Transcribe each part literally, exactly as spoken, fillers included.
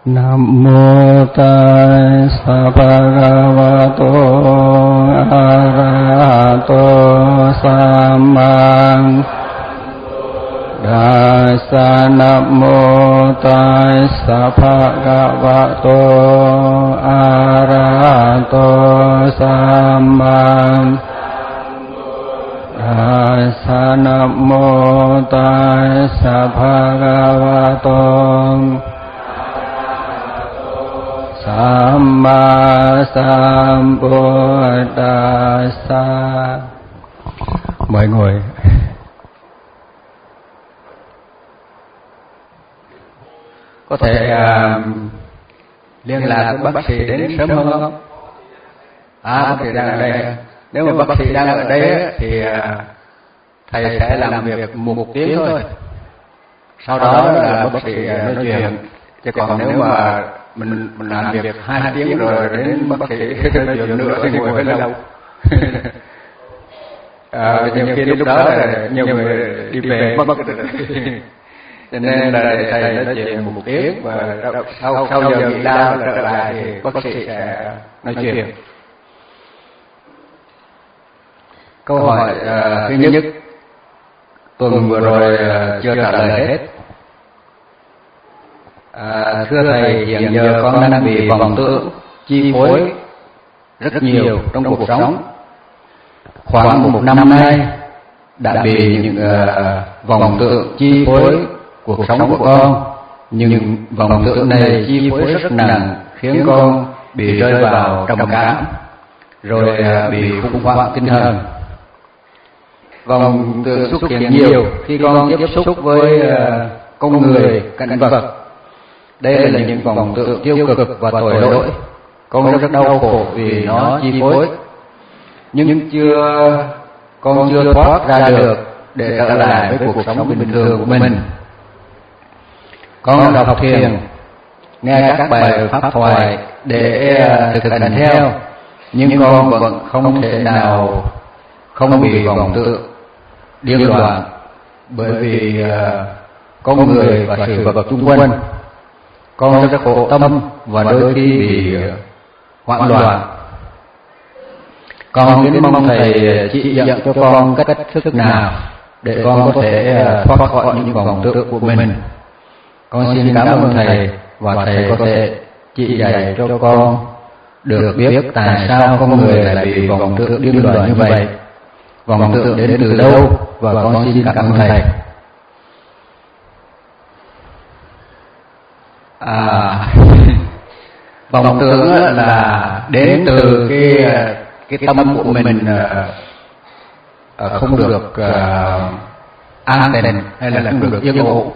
Nam mô Tassa Bhagavato Arahato Samma Dassa. Nam mô Tassa Bhagavato Arahato Samma Dassa. Nam mô Tassa Bhagavato Samma Sambuddhassa. Mời ngồi. Có thể uh, liên lạc với bác sĩ đến sớm hơn không? À, bác sĩ đang ở đây. Nếu mà bác sĩ đang ở đây thì uh, thầy sẽ làm việc một, một tiếng thôi. Sau đó là bác sĩ uh, nói chuyện. Chứ còn nếu mà mình mình làm việc hai tiếng rồi đến bác sĩ nói chuyện nữa thì ngồi hơi lâu. À, nhiều khi lúc đó là nhiều người đi về mất. Cho nên là thầy nói chuyện một tiếng và sau sau giờ nghỉ lao trở lại thì bác sĩ sẽ nói chuyện. Câu hỏi uh, thứ nhất, tuần vừa rồi uh, chưa trả lời hết. À, thưa thầy, hiện giờ con đang bị vọng tưởng chi phối rất nhiều trong cuộc sống. Khoảng một năm nay đã bị những uh, vọng tưởng chi phối cuộc sống của con, nhưng vọng tưởng này chi phối rất nặng, khiến con bị rơi vào trầm cảm, rồi uh, bị khủng hoảng tinh thần. Vọng tưởng xuất hiện nhiều khi con tiếp xúc với uh, con người, cảnh vật. Đây là những vọng tưởng tiêu cực và tội lỗi. Con rất đau khổ vì nó chi phối, nhưng chưa con chưa thoát ra được để trở lại với cuộc sống bình thường của mình. Con đọc thiền, nghe các bài pháp thoại để thực hành theo, nhưng con vẫn không thể nào không bị vọng tưởng điên loạn, bởi vì con người và sự vật xung quanh. Con rất khổ tâm và đôi khi bị hoảng loạn. Con kính mong thầy chỉ dẫn cho con cách thức nào để con có thể thoát khỏi những vọng tưởng của mình. Con xin cảm ơn thầy, và thầy có thể chỉ dạy cho con được biết tại sao con người lại bị vọng tưởng điên loạn như vậy, vọng tưởng đến từ đâu, và con xin cảm ơn thầy. À, vọng tưởng là đến từ cái cái tâm của mình uh, không được uh, an định hay là không được yên ổn.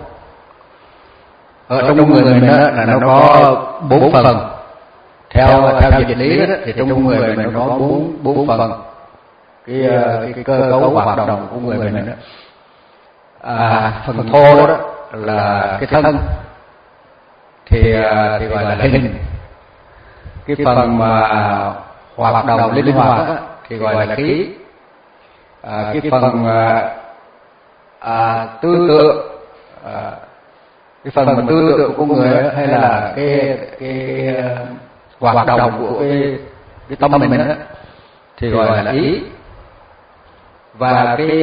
Ở trong người mình đó là nó có bốn phần. Theo theo dịch lý đó, thì trong người mình nó có bốn bốn phần. Cái, cái cái cơ cấu hoạt động của người mình đó. À, phần thô đó là cái thân, thì thì gọi là hình. Cái phần mà hoạt động linh hoạt thì gọi là khí. À, cái phần à, tư tưởng, à, cái phần mà tư tưởng của người hay là cái cái hoạt động của cái cái tâm mình đó, thì gọi là ý. Và cái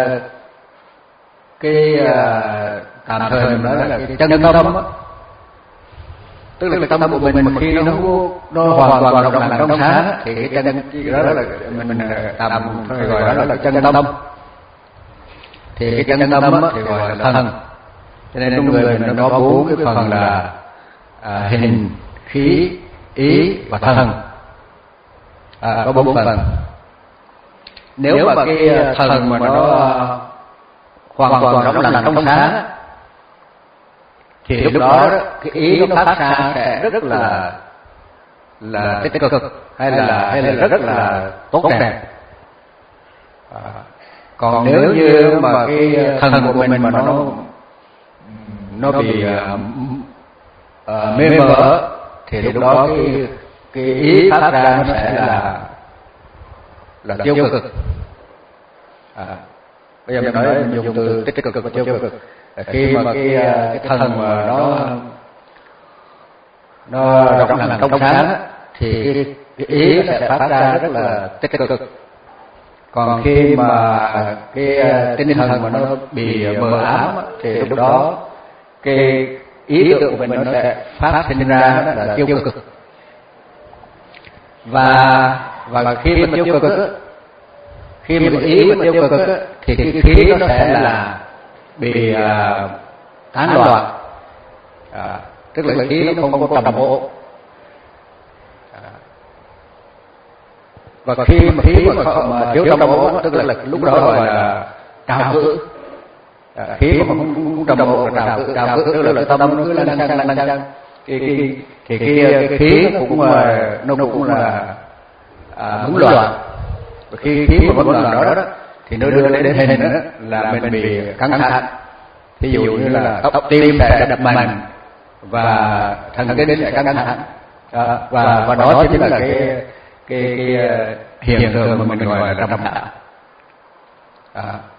cái tạm thời mình nói là cái chân tâm đó, tức là cái tâm của mình mà khi nó nó hoàn toàn động lặng trong sáng thì cái chân đó là mình mình tạm thời gọi đó là chân tâm. Thì cái chân tâm thì gọi là thân. Cho nên trong người mình nó có bốn cái phần là à, hình, khí, ý và thân. À, có bốn phần. Nếu mà cái thần mà nó hoàn toàn động lặng trong sáng thì lúc đó cái ý nó phát ra sẽ rất là là tích cực hay là hay là rất là tốt đẹp. À, còn nếu như mà cái thần của mình mà nó nó bị uh, uh, mê mờ thì lúc đó cái cái ý phát ra nó sẽ là là tiêu cực. À, bây giờ mình nói mình dùng từ tích cực và tiêu cực. Khi mà cái cái thần mà nó nó rộng lặng trong sáng thì cái, cái ý nó sẽ phát ra rất là tích cực. Còn khi mà cái tinh thần mà nó bị mờ ám thì lúc đó cái ý tưởng của mình nó sẽ phát sinh ra là tiêu cực. Và và khi mà tiêu cực á, khi mà ý mà tiêu cực á, thì cái khí nó sẽ là bị uh, tán loạn, à, tức là khí nó không có đồng bộ. À, và khi mà khí mà, mà thiếu đồng bộ, tức là lúc đó gọi là trào cự. À, khí mà không, không đồng bộ là trào cự, trào cự tức là cái tâm nó cứ lăn xăng lăn xăng. Cái cái thì cái, cái khí nó cũng nó cũng là à, bấn loạn. Và khi khí mà bấn loạn đó đó thì nó đưa đến hình đó là mình bị căng thẳng. Ví dụ như là tóc tim sẽ đập mạnh và thần kinh sẽ căng thẳng. À, và và đó chính là cái cái, cái hiện tượng mà mình gọi là trầm cảm. À,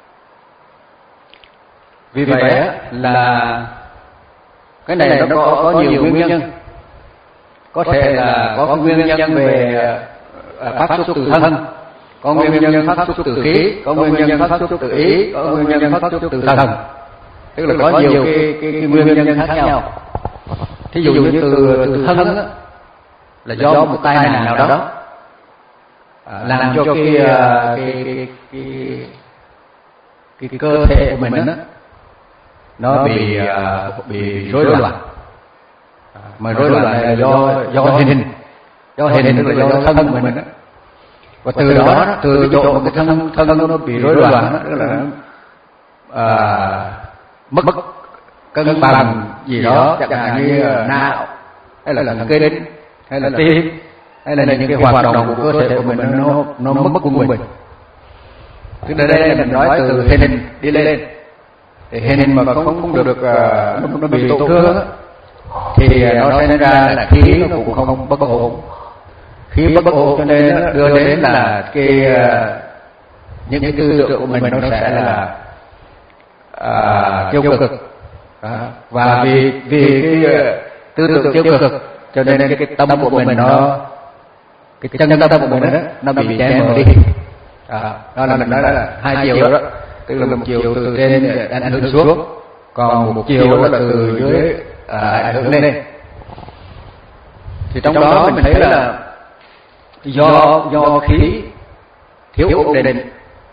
vì vậy là cái này nó có có nhiều nguyên nhân. Có thể là có nguyên nhân về phát xuất từ thân, có nguyên nhân phát xuất từ khí, có nguyên nhân phát xuất từ ý, có nguyên nhân phát xuất từ thần. Tức là có nhiều cái, cái, cái nguyên nhân khác nhau. Thí dụ như từ từ thân á, là do một tai nạn nào đó à, làm cho cái cái cái cái, cái, cái cơ thể của mình á nó bị bị rối loạn. Mà rối loạn là do do hình, do hình tức là do thân của mình á. Và từ đó, từ cái chỗ mà cái thân thân nó bị rối loạn đó, tức là à, mất cân bằng gì đó, chẳng hạn như não hay là thần kinh hay là tim hay là những cái hoạt động của cơ thể của mình nó nó mất quân bình. Tức là đây là mình nói từ hình đi lên, thì hình mà không không được, được nó, nó bị tổn thương thì nó sẽ ra là khí nó cũng không bất ổn. Khí bất ổn cho nên nó đưa đến là cái những cái tư tưởng của mình nó sẽ là à, tiêu cực. À, và vì vì cái tư tưởng tiêu cực cho nên cái, cái tâm của mình nó cái chân tâm của mình đó, nó bị che mờ đi. À, đó là mình nói là hai chiều đó, tức là một chiều từ trên ảnh hưởng xuống, còn một chiều đó là từ dưới à, ảnh hưởng lên. Thì trong đó mình thấy là do do khí thiếu ổn định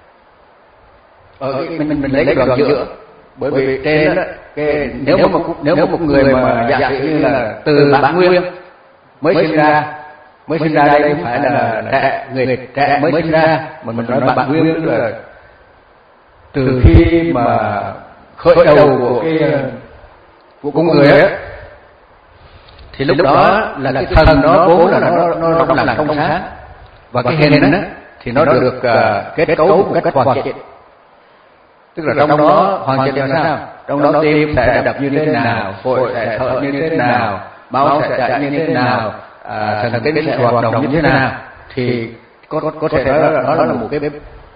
ở cái, mình mình lấy cái đoạn giữa, bởi vì trên đó, cái nếu mà nếu một người mà giả sử như là từ bản nguyên mới sinh ra, mới sinh ra đây không phải là trẻ, người trẻ mới sinh ra, mà mình nói bản nguyên tức là từ khi mà khởi đầu của cái của con người ấy, thì lúc đó là cái thần nó vốn là nó nó trong lành trong sáng, và cái hình đó thì nó được uh, kết cấu một cách hoàn chỉnh. Tức là trong đó hoàn chỉnh là sao? Trong đó tim sẽ đập như thế nào, phổi sẽ thở như thế nào, máu sẽ chạy như thế nào, à, thần kinh sẽ hoạt động như thế nào, thì có có thể nói là nó là một cái cái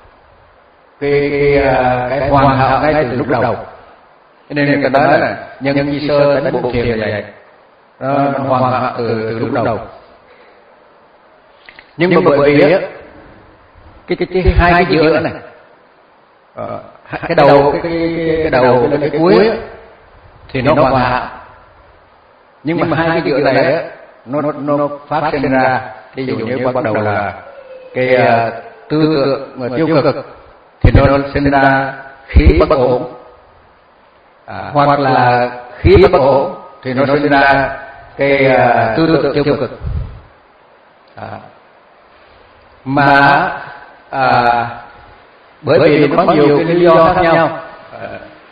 cái, cái hoàn hảo ngay từ lúc đầu. Cho nên người ta nói là nhân nhân chi sơ tánh bộ thiền là vậy, nó, nó hoàn hảo từ từ lúc đầu. Nhưng mà bởi vì á cái cái, cái hai cái giữa này, ờ, cái đầu cái cái cái đầu cái, cái cuối ấy, thì nó hoàn hảo, nhưng mà hai cái giữa này á nó nó phát sinh ra, ví dụ như bắt đầu là cái uh, tư tưởng mà tiêu cực thì nó sinh ra khí bất ổn, à, hoặc là khí bất ổn thì nó sinh ra cái uh, tư tưởng tiêu cực. À, mà à, bởi vì nó có nhiều cái lý do khác nhau. À,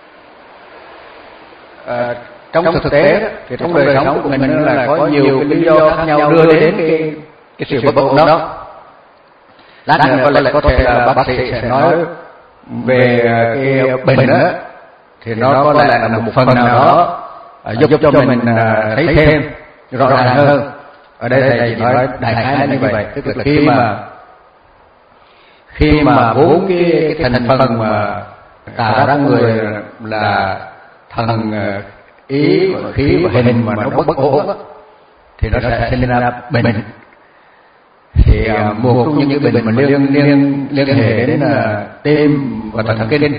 à, trong thực tế đó, thì trong đời sống của mình là có nhiều cái lý do khác nhau đưa đến cái cái sự bất ổn đó. Lát nữa có lẽ có thể là bác sĩ sẽ nói về cái bệnh đó, thì nó có lẽ là một phần nào đó giúp cho mình thấy thêm rõ ràng hơn. Ở đây thầy chỉ nói đại khái là như vậy, tức là khi mà khi mà bốn cái, cái thành phần mà tạo ra người là thần, ý, khí và hình mà nó bất ổn, thì nó sẽ sinh ra bệnh. Thì uh, một trong những cái bệnh mà liên liên liên hệ đến uh, tim và thần kinh,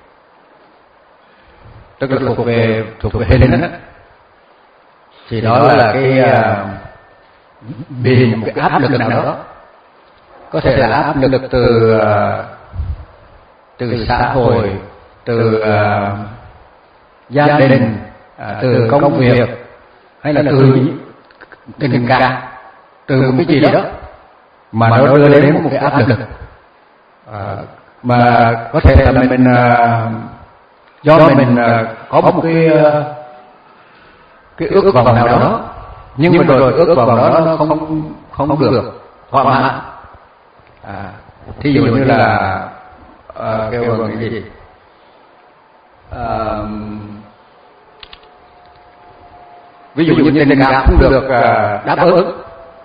tức là thuộc về thuộc về hình đó, thì đó là cái uh, bị một cái áp lực nào đó, có thể là áp lực từ uh, từ xã hội, từ uh, gia đình, uh, từ công việc, hay là từ tình cảm, từ một cái gì đó mà nó đưa đến một cái áp lực, à, mà có thể là mình uh, do mình uh, có một cái uh, cái ước vọng nào đó, nhưng mà rồi ước vọng đó nó không không được thỏa mãn. À, thí dụ như là uh, kêu bằng cái gì, uh, ví dụ như tình cảm không được uh, đáp ứng.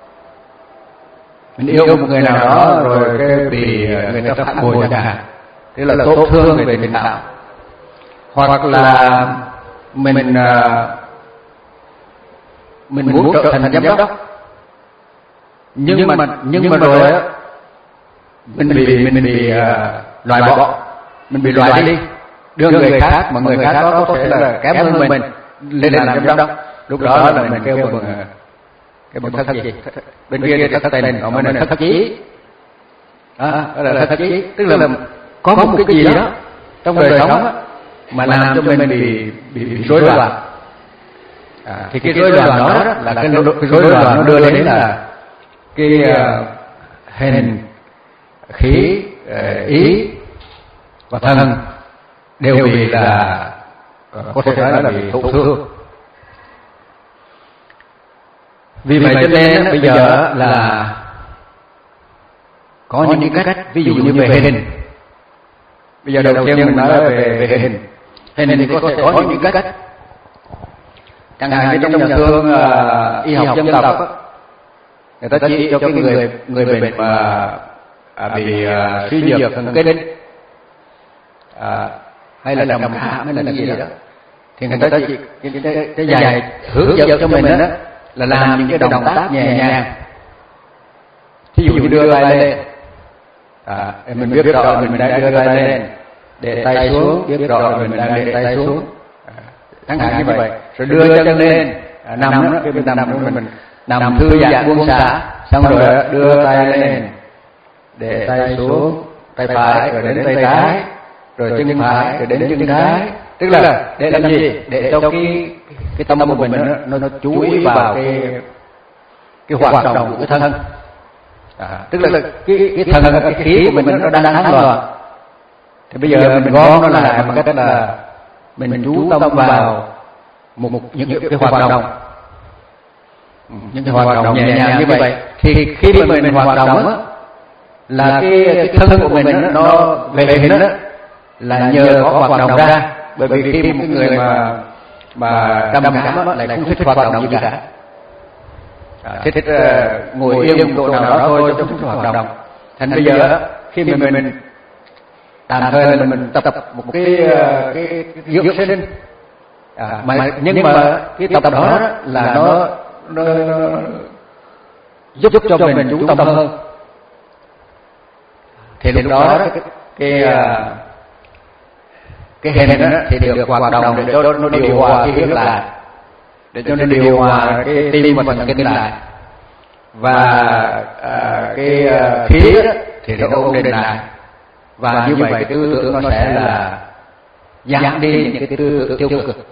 Mình yêu một người nào đó rồi cái bị người ta phản bội chẳng hạn, thế là tổn thương về tình cảm. Hoặc là mình mình muốn trở thành giám đốc, nhưng mà nhưng mà rồi á mình bị mình bị loại bỏ, mình bị loại đi, đưa người khác mà người khác đó có thể là kém hơn mình lên làm giám đốc. Lúc đó là mình kêu bằng cái bằng thất gì, bên kia thất tình, còn bên này thất chí, đó là thất chí, tức là có một cái gì đó trong đời sống mà làm cho mình bị bị, bị rối loạn. À, thì cái rối loạn đó là cái rối loạn nó đưa đến là cái uh, hình, khí, uh, ý và thân đều bị là uh, có thể nói là bị tổn thương. Vì vậy cho nên bây giờ là có những cái cách, ví dụ như về hình. Bây giờ đầu tiên mình nói về về hình. Hình thì có thể có những cái cách. Chẳng hạn như trong nhà thương uh, y học dân tộc á, người ta chỉ cho cái người người bệnh mà à, bị uh, suy nhược thần kinh, à, hay là trầm cảm hay là cái gì đó, thì người ta chỉ cái, cái dạy hướng dẫn cho mình đó là làm những cái động tác nhẹ nhàng. Thí dụ như đưa tay lên, à, mình biết rõ mình đang đưa tay lên, để tay xuống, biết rõ mình đang để tay xuống, à, chẳng hạn như vậy. Rồi đưa chân lên, à, nằm đó, cái mình nằm mình, mình nằm thư giãn buông xả, xong rồi đưa tay lên, để tay xuống, tay phải rồi đến tay trái, rồi chân phải rồi đến chân trái. Tức là để làm gì? Để cho cái cái tâm của mình nó, nó, nó chú ý vào cái cái hoạt động của cái thân. À, tức là cái cái thân cái khí của mình nó đang thắng loạn. Thì bây giờ mình gom nó lại bằng cách là mình mình chú tâm vào một, một những cái, cái hoạt động, những cái hoạt động nhẹ nhàng như vậy. Thì khi mà mình hoạt động á, là cái cái thân của mình nó về hình đó là nhờ có hoạt động ra. Bởi vì khi một người mà mà trầm cảm lại không thích hoạt động gì cả, à, thích uh, ngồi yên một chỗ nào đó thôi chứ không thích hoạt động. Thành bây giờ khi mình mình tạm thời là mình tập một cái uh, cái dưỡng sinh, à, mà nhưng mà cái tập đó là nó nó giúp cho mình chú tâm hơn. Thì lúc đó cái cái uh, cái hình đó thì được hoạt động để cho nó điều hòa cái huyết lại, để cho nó điều hòa cái tim và thần kinh lại, và à, cái uh, khí đó thì nó ổn định lại, và như vậy cái tư tưởng nó sẽ là giảm đi những cái tư tưởng tiêu cực.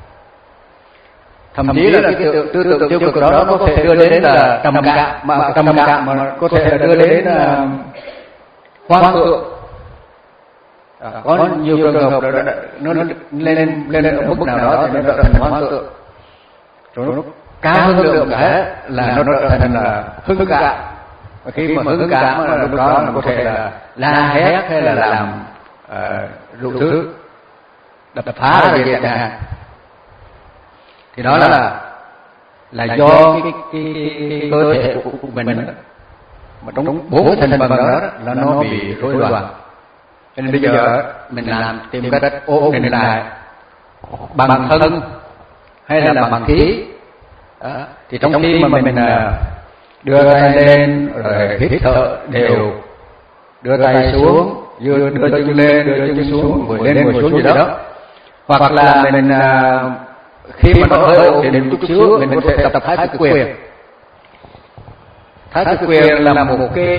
Thậm chí là cái tư, tư tưởng tiêu cực đó nó có thể đưa đến là trầm cảm, mà trầm cảm mà có thể là đưa đến uh, hoang tưởng. À, có nhiều trường hợp đó, nó, nó lên lên lên ở mức nào đó thì nó trở thành hoang tưởng, rồi nó cao hơn lượng cả là nó trở thành là hưng cảm. Và khi mà hưng cảm là lúc đó nó có thể là la hét hay là làm uh, đủ thứ, đập phá rồi vậy chẳng hạn. Thì đó là là do cái cái, cái, cái cơ thể của, của mình mà trong bốn thành phần đó là nó bị rối loạn. Cho nên bây giờ mình làm tìm cách ổn định lại bằng thân hay là bằng khí, Đó. Thì trong khi mà mình đưa tay lên rồi hít thở đều, đưa tay xuống, đưa đưa chân lên, đưa chân xuống, ngồi lên ngồi xuống gì đó, hoặc là mình khi mà nó hơi ổn định chút xíu, mình có thể tập thái cực quyền. Thái cực quyền là một cái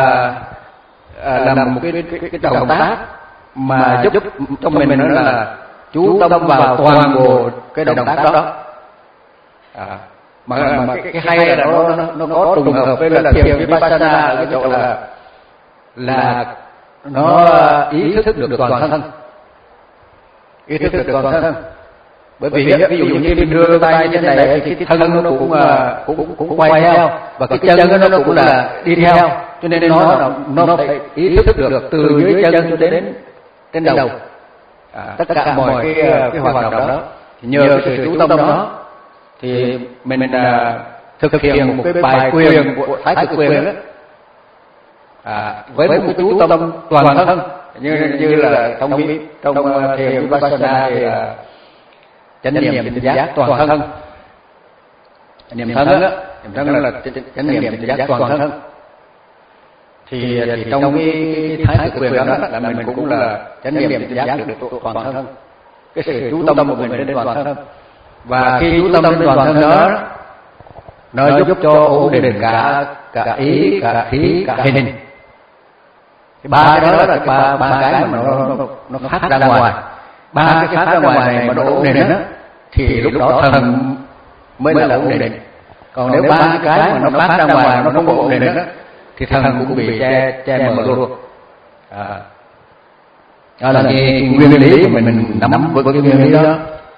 là một cái cái, cái động tác mà giúp cho mình mình nói là chú tâm vào toàn bộ cái động tác đó. À, mà, mà cái, cái hay là nó nó, nó có trùng hợp với là thiền vipassana ở cái chỗ là là nó ý thức được toàn thân, ý thức được toàn thân. Bởi vì ví dụ như khi mình đưa tay trên này thì cái thân nó cũng cũng cũng quay theo và cái chân nó cũng là đi theo, cho nên nó nó phải ý thức được từ dưới chân cho đến trên đầu. À, tất cả mọi cái cái hoạt động đó nhờ cái sự chú tâm đó thì mình mình thực hiện một cái bài quyền của thái cực quyền đó, à, với một cái chú tâm toàn thân, như như là trong trong thiền vipassana thì chánh niệm tỉnh giác toàn thân. Niệm thân á, niệm thân là chánh niệm tỉnh giác toàn thân. Thì, thì trong cái, cái thái cực quyền đó là mình cũng là chánh niệm tỉnh giác được toàn thân, cái sự chú tâm của mình đến toàn thân. Và khi chú tâm đến toàn thân đó, nó giúp cho ổn định cả cả ý, cả khí, cả hình. Cái ba cái đó là cái ba ba cái mà nó nó nó phát ra ngoài. Ba cái phát ra ngoài này mà nó ổn định đó, thì lúc đó thần mới là ổn định. Còn nếu ba cái mà nó phát ra ngoài nó không ổn định đó, thì thần cũng bị che che mờ luôn. À, đó là cái, cái nguyên lý của mình mình nắm vững cái nguyên lý đó.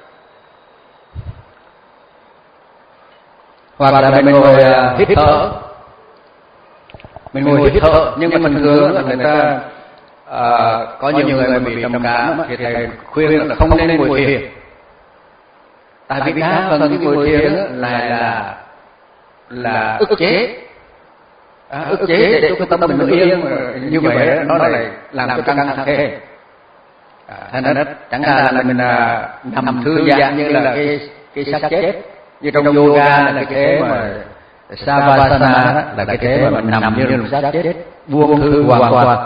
Hoặc là mình ngồi hít thở, mình ngồi hít thở, nhưng mà mình thường là người ta à, có nhiều người mà bị trầm cảm thì thầy khuyên là không nên ngồi thiền. Tại vì đa phần cái ngồi thiền là là là ức chế, à, ức chế để cho tâm mình nó yên, như vậy nó lại làm cho căng thẳng thêm. À, thành ra chẳng hạn là mình à, nằm thư giãn như là cái cái xác chết, như trong yoga là cái thế mà savasana là cái thế mà mình nằm như là một xác chết, buông thư hoàn toàn.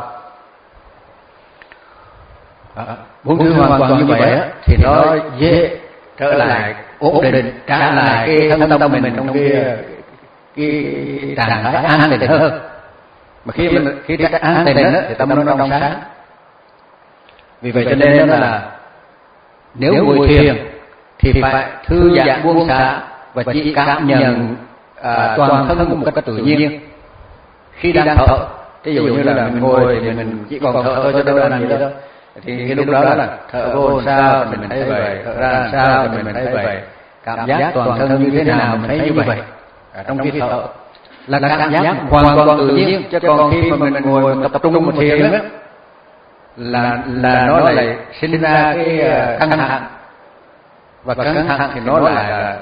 À, buông thư hoàn toàn như vậy á thì nó dễ trở lại ổn định, trả lại cái thân tâm mình trong cái cái trạng thái an định hơn. Mà khi mình khi an định á thì tâm nó trong sáng. Vì vậy cho nên đó là nếu ngồi thiền thì phải thư giãn buông xả và chỉ cảm nhận à, toàn thân một cách tự nhiên. Khi đang thở, ví dụ như là mình ngồi thì mình chỉ còn thở thôi, cho đâu làm gì đâu, thì cái lúc đó là thở vô sao thì mình thấy vậy, thở ra sao thì mình thấy vậy, cảm giác toàn thân như thế nào mình thấy như vậy. À, trong khi thở là cảm giác hoàn toàn tự nhiên, chứ còn khi mà mình ngồi tập trung một thiền á là là nó lại sinh ra cái căng thẳng, và căng thẳng thì nó lại là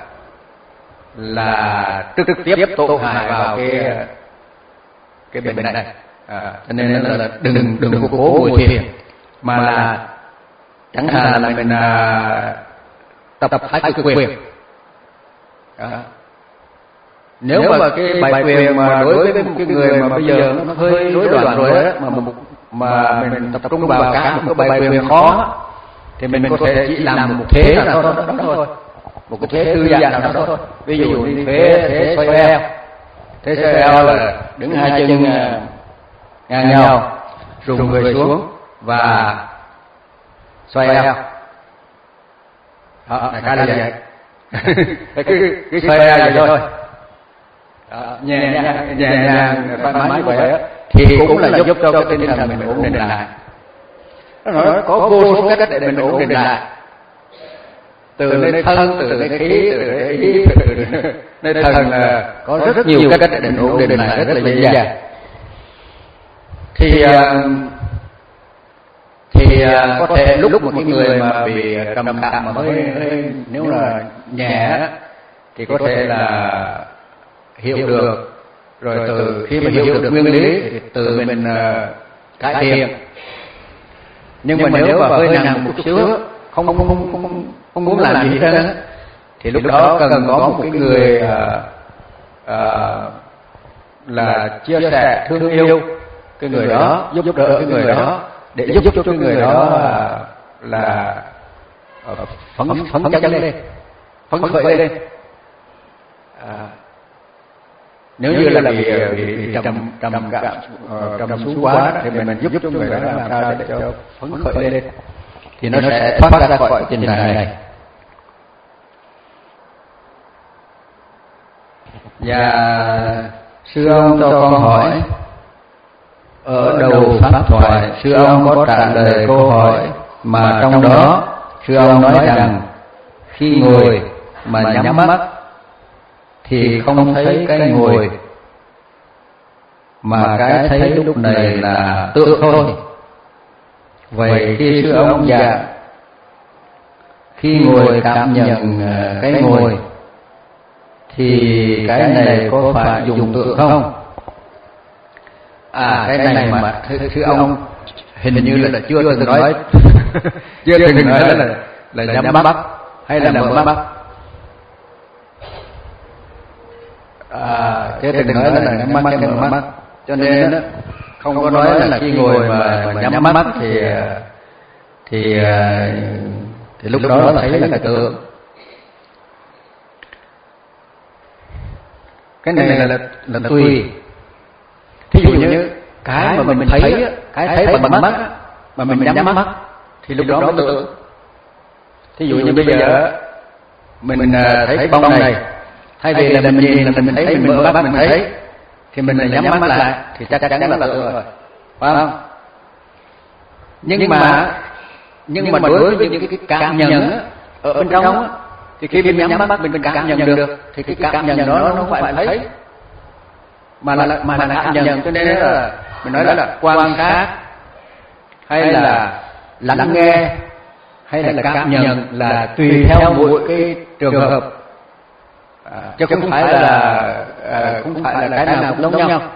là trực tiếp tổn hại vào cái cái bệnh này. À, cho nên là, là đừng đừng có cố ngồi thiền, mà là chẳng hạn là mình à, tập tập thái cực quyền. À, nếu mà cái bài quyền mà đối với một cái người mà bây giờ nó hơi rối loạn rồi đó, mà mà mình tập trung vào cả một cái bài quyền khó thì mình có thể chỉ làm một thế nào đó, đó, đó thôi, một cái thế thư giãn nào đó thôi. Ví dụ như thế thế xoay eo, thế xoay eo là đứng hai chân ngang nhau, rùng người xuống và xoay eo. Đó, đại khái là vậy. cái cái xoay eo vậy thôi. Đó, nhẹ nhàng nhẹ nhàng thoải mái như vậy á thì cũng là giúp cho cái tinh thần mình ổn định lại. Nó nói có vô số cách để mình ổn định lại, từ nơi thân, từ nơi khí, từ nơi ý, từ nơi thần là có rất nhiều cách để mình ổn định lại rất là dễ dàng. Thì thì có thể lúc một cái người mà bị trầm cảm mà hơi, hơi nếu là nhẹ thì có thể là hiểu được, rồi từ khi mà hiểu được nguyên lý thì từ mình cải thiện. Nhưng mà nếu mà hơi nặng một chút xíu, không không không không không muốn làm gì hết thì lúc đó cần có một cái người à, à, là chia sẻ thương yêu cái người đó, giúp đỡ cái người đó, để giúp cho cái người đó là, là phấn phấn chấn lên, phấn khởi lên. À, nếu như là bị bị, bị trầm trầm cảm trầm xuống quá thì mình giúp cho người đó làm sao để cho phấn khởi lên, thì nó sẽ thoát ra khỏi tình trạng này. Và sư ông cho con hỏi, ở đầu pháp thoại sư ông có trả lời câu hỏi mà trong đó sư ông nói rằng khi ngồi mà nhắm mắt thì không thấy cái ngồi, mà cái thấy lúc này là tượng thôi. Vậy khi sư ông giảng khi ngồi cảm nhận cái ngồi thì cái này có phải dùng tượng không? À, cái này mà sư ông hình như là chưa từng nói chưa từng nói là là nhắm mắt hay là mở mắt. À, chưa từng nói là nhắm mắt hay mở mắt, cho nên không có nói là khi ngồi mà, mà nhắm mắt thì thì thì lúc đó là thấy là tượng. Cái này là là, là tùy. Thí dụ như cái mà mình thấy, cái thấy bằng mắt mà mình nhắm mắt thì lúc đó nó tượng. Thí dụ như bây giờ mình thấy bông này, thay vì là mình nhìn là mình thấy, mình mở mắt mình thấy, thì mình nhắm mắt lại thì chắc chắn là tượng rồi, phải không? Nhưng mà nhưng mà đối với những cái cảm nhận ở bên trong thì khi mình nhắm mắt mình cảm nhận được, thì cái cảm nhận đó nó không phải thấy, mà là mà là cảm nhận. Cho nên là mình nói là quan sát hay là lắng nghe hay là cảm nhận là tùy theo mỗi cái trường hợp, à, chứ không phải là à, không phải là cái nào cũng giống nhau.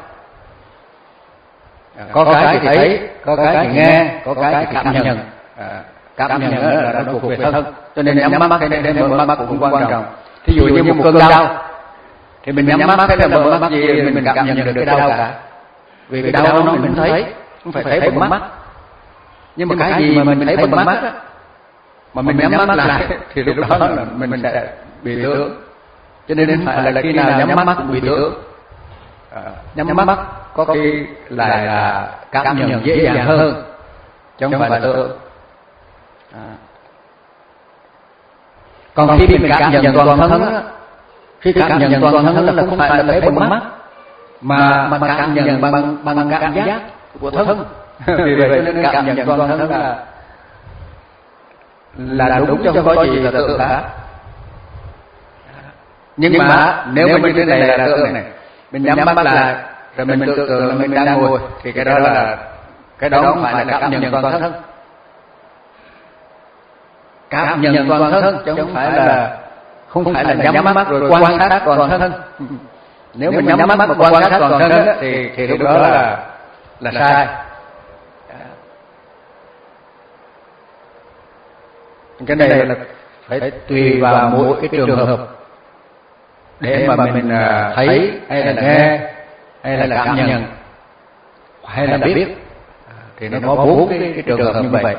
À, có cái thì thấy, có cái thì nghe, có cái thì cảm nhận. À, cảm nhận là nó thuộc về thân, cho nên nhắm mắt hay để mở mắt cũng quan trọng. Thí dụ như một cơn đau thì mình nhắm mắt hay là mở mắt gì mình cảm nhận được cái đau cả, vì cái đau nó mình thấy, không phải thấy bằng mắt. Nhưng mà cái gì mà mình thấy bằng mắt mà mình nhắm mắt lại thì lúc đó là mình sẽ bị tưởng. Cho nên phải là khi nào nhắm mắt cũng bị tưởng. À, nhắm mắt có khi lại là cảm nhận dễ dàng hơn, chứ không phải là tưởng. À. Còn khi mình cảm nhận toàn thân, khi cảm nhận toàn thân là không phải là thấy bằng mắt, mà mà cảm nhận bằng bằng cảm giác của thân. Vì vậy nên cảm nhận toàn thân là là đúng, chứ không có gì là tượng cả. Nhưng mà nếu mà như thế này là tượng này, mình nhắm mắt lại rồi mình tưởng tượng là mình đang ngồi, thì cái đó là cái đó không phải là cảm nhận toàn thân. Cảm nhận toàn thân chứ không phải là không phải là nhắm mắt rồi quan sát toàn thân. Nếu mình nhắm mắt mà quan sát toàn thân thì thì lúc đó là là sai. Cái này là phải tùy vào mỗi cái trường hợp để mà mình thấy hay là nghe hay là cảm nhận hay là biết, thì nó có bốn cái, cái trường hợp như vậy: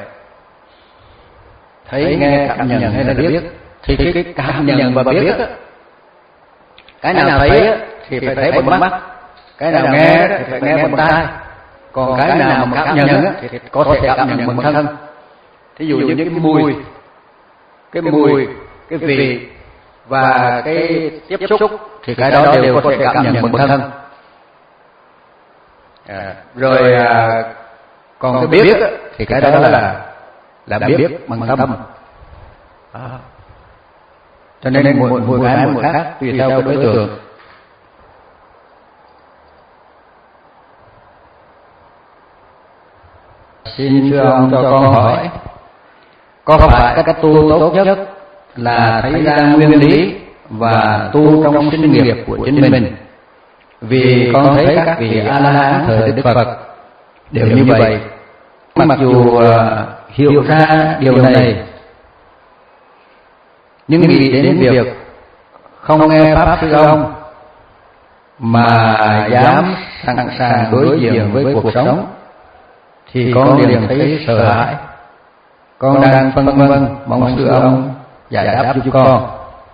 thấy, nghe, cảm nhận hay là biết. Thì cái, cái cảm nhận và biết á, cái nào thấy thì phải thấy bằng mắt, cái nào nghe thì phải nghe bằng tai, còn cái nào mà cảm nhận thì có thể cảm nhận bằng thân. Thí dụ như cái mùi, cái mùi, cái vị và cái tiếp xúc thì cái đó đều có thể cảm nhận bằng thân. À, rồi à, còn cái biết thì cái đó là là biết bằng tâm. À. Cho nên mỗi mỗi cái mỗi khác tùy theo cái đối tượng. Xin thưa ông cho con hỏi, có phải cách tu tốt nhất là thấy ra nguyên lý và tu trong sinh nghiệp của chính mình? Vì con thấy các vị A La Hán thời Đức Phật đều như vậy. Mặc dù uh, hiểu ra điều này nhưng nghĩ đến việc không nghe pháp sư ông mà dám sẵn sàng đối diện với cuộc sống thì con liền thấy sợ hãi. Con đang phân vân mong sư ông giải đáp giúp con.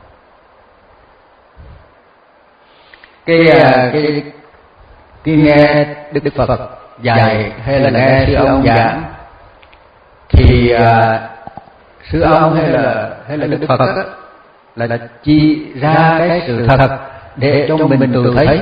Cái cái cái nghe Đức Phật dạy hay là nghe sư ông giảng thì uh, sư ông hay là hay là Đức Phật á, là, là chỉ ra cái sự thật để cho mình tự thấy,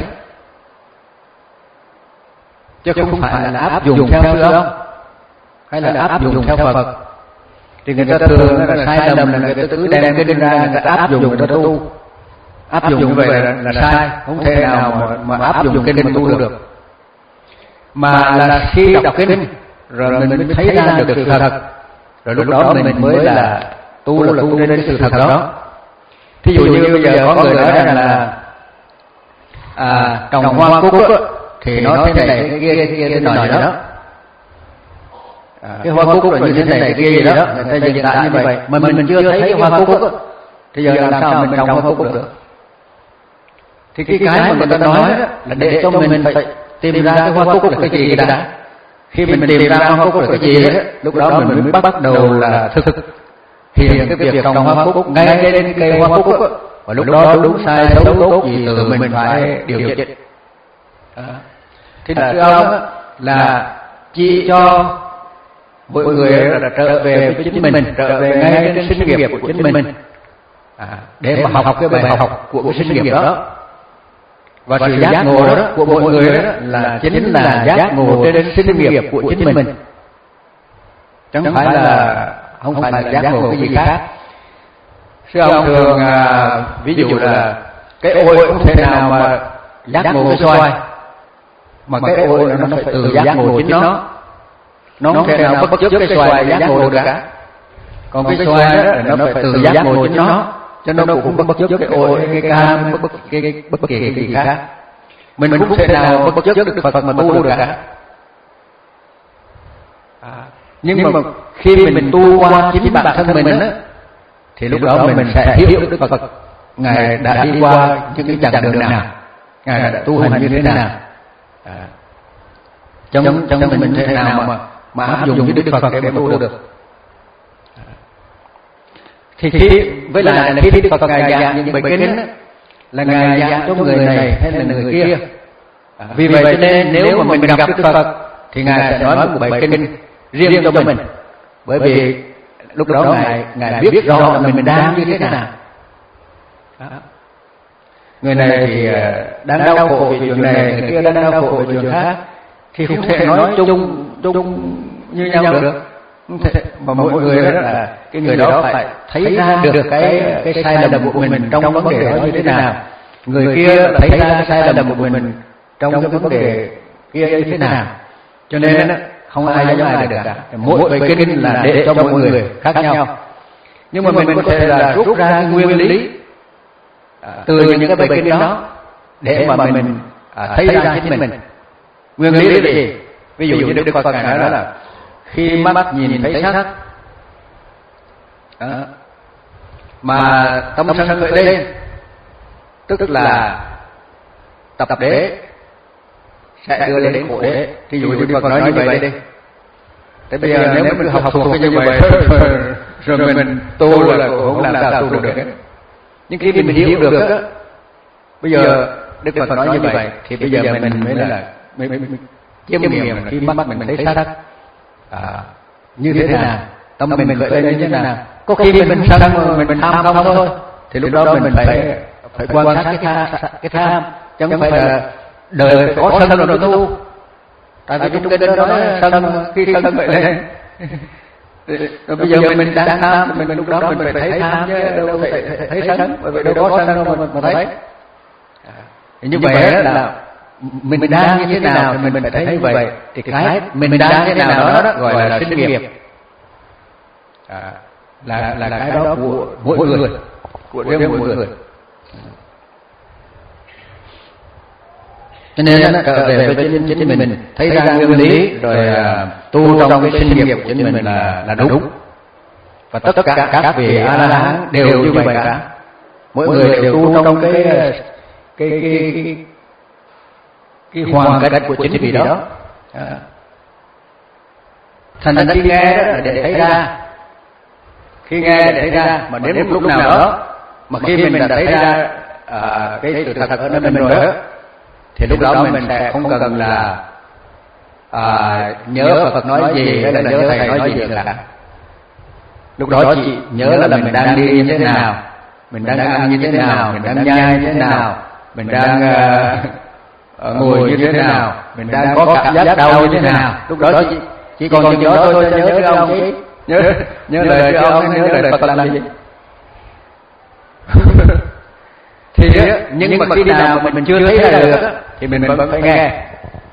chứ không phải là áp dụng theo sư ông hay là áp dụng theo Phật. Thì người ta thường là sai lầm là người ta cứ đem cái kinh ra người ta áp dụng người ta tu, áp dụng như vậy là, là sai, không thể nào mà, mà áp dụng kinh mà tu được. Mà là khi đọc kinh rồi mình mới thấy ra được sự thật, rồi lúc đó mình mới là tu là tu đến sự thật đó. Thí dụ như bây giờ có người nói rằng là à, trồng hoa cúc á, thì nó thế này cái kia cái kia thế nọ đó. À, cái hoa cúc là như thế này cái kia gì đó, người ta diễn tả như vậy mà mình mình chưa thấy cái hoa cúc á, thì giờ làm sao mình trồng hoa cúc được? Thì cái cái mà người ta nói là để cho mình phải tìm ra cái hoa cúc là cái gì đã. Khi mình tìm ra hoa cúc là cái gì đó, lúc đó mình mới bắt đầu là thực hiện cái việc trồng hoa cúc ngay trên cái cây hoa cúc á. Và lúc đó đúng sai xấu tốt gì từ mình phải điều chỉnh. Thì là ông là chỉ cho mọi người là trở về với chính mình, trở về ngay trên sinh nghiệp của chính mình, à, để mà học cái bài học của cái sinh nghiệp đó. Và sự giác ngộ đó của mọi người đó là chính là giác ngộ trên sinh nghiệp của chính mình, chẳng phải là không phải là giác ngộ cái gì khác. Sư ông thường à, ví dụ là cái ôi không thể nào mà giác ngộ cái xoài, mà cái ôi nó phải từ giác ngộ chính nó, nó không thể nào bất chấp cái xoài giác ngộ được cả. Còn cái xoài đó nó phải từ giác ngộ chính nó, cho nó cũng không bất chấp cái ôi, cái cam, bất cái bất kỳ cái gì khác. Mình cũng không thể nào bất chấp được Phật mà tu được cả. À, nhưng mà khi mình tu qua chính bản thân mình á, thì lúc đó mình sẽ hiểu Đức Phật ngài đã đi qua những cái chặng đường nào, ngài đã tu hành như thế nào, à, trong trong mình thế nào mà mà áp dụng với Đức Phật để mà tu được. Thì khi với lại là khi Đức Phật ngài giảng những bài kinh á, là ngài giảng cho người này hay là người kia. À, vì vậy cho nên nếu mà mình gặp Đức Phật thì ngài sẽ nói một bài kinh riêng cho mình, bởi vì lúc đó ngài ngài biết rõ là mình đang như thế nào. Đó. Người này thì đang đau khổ vì chuyện này, người kia đang đau khổ vì chuyện khác, thì không thể nói chung chung như nhau được. Không thể, mà mỗi người đó là cái người đó phải thấy ra được cái cái sai lầm của mình trong vấn đề đó như thế nào, người kia thấy ra cái sai lầm của mình trong cái vấn đề kia như thế nào. Cho nên không ai giống ai được cả. Mỗi bài kinh là để cho mọi người khác nhau, nhưng mà mình có thể là rút ra nguyên lý từ những cái bài kinh đó để mà mình thấy ra chính mình. Nguyên lý là gì? Ví dụ như Đức Phật ngài nói là khi mắt nhìn thấy sắc đó, mà tâm sân khởi lên, tức là tập đế sẽ đưa lên đến khổ đế. Ví dụ như Đức Phật nói như vậy đi. Thế bây giờ nếu mình học thuộc cái như vậy rồi mình tu là cũng làm sao tu được. Nhưng khi mình hiểu được á, bây giờ Đức Phật nói như vậy thì bây giờ mình mới là chiêm nghiệm khi mắt mình thấy sắc à, như thế nào, tâm mình khởi lên như thế nào. Có khi mình mình sân mình mình tham không thôi, thì lúc đó mình phải phải quan sát cái tham, cái tham, chứ không phải là đời có sân rồi tu. Tại vì trong kinh đó nói sân khi sân khởi lên, rồi bây giờ mình đang tham, mình lúc đó mình phải thấy tham chứ đâu phải thấy sân, bởi vì đâu có sân đâu mà mà thấy. Như vậy là mình đang như thế nào thì mình phải thấy như vậy. Thì cái mình đang như thế nào đó, đó gọi là sinh nghiệp, à, là là cái đó của mỗi người, của riêng mỗi người. Cho nên trở về với chính, chính mình thấy ra nguyên lý rồi uh, tu trong cái sinh nghiệp của chính mình là là đúng. và tất cả các vị A La Hán đều như vậy cả, mỗi người đều tu trong cái cái cái cái, cái hoàn cảnh của chính vị đó. À. Thành ra khi nghe đó là để thấy ra, khi nghe để thấy ra, mà đến một lúc nào đó mà khi mình đã thấy ra à, cái sự thật ở nơi mình rồi đó, thì lúc đó mình sẽ không cần là à, nhớ Phật nói gì hay là nhớ thầy nói gì cả. Lúc đó chỉ nhớ là mình đang đi như thế nào, mình đang ăn như thế nào, mình đang nhai như thế nào, mình đang uh, ngồi như thế nào, mình đang có cảm giác đau như thế nào. Lúc đó chỉ, chỉ còn chừng đó thôi, cho nhớ cái ông chứ, nhớ nhớ lời cái ông, nhớ lời Phật làm gì. Thì nhưng mà khi nào mà mình chưa thấy ra được thì mình vẫn phải nghe.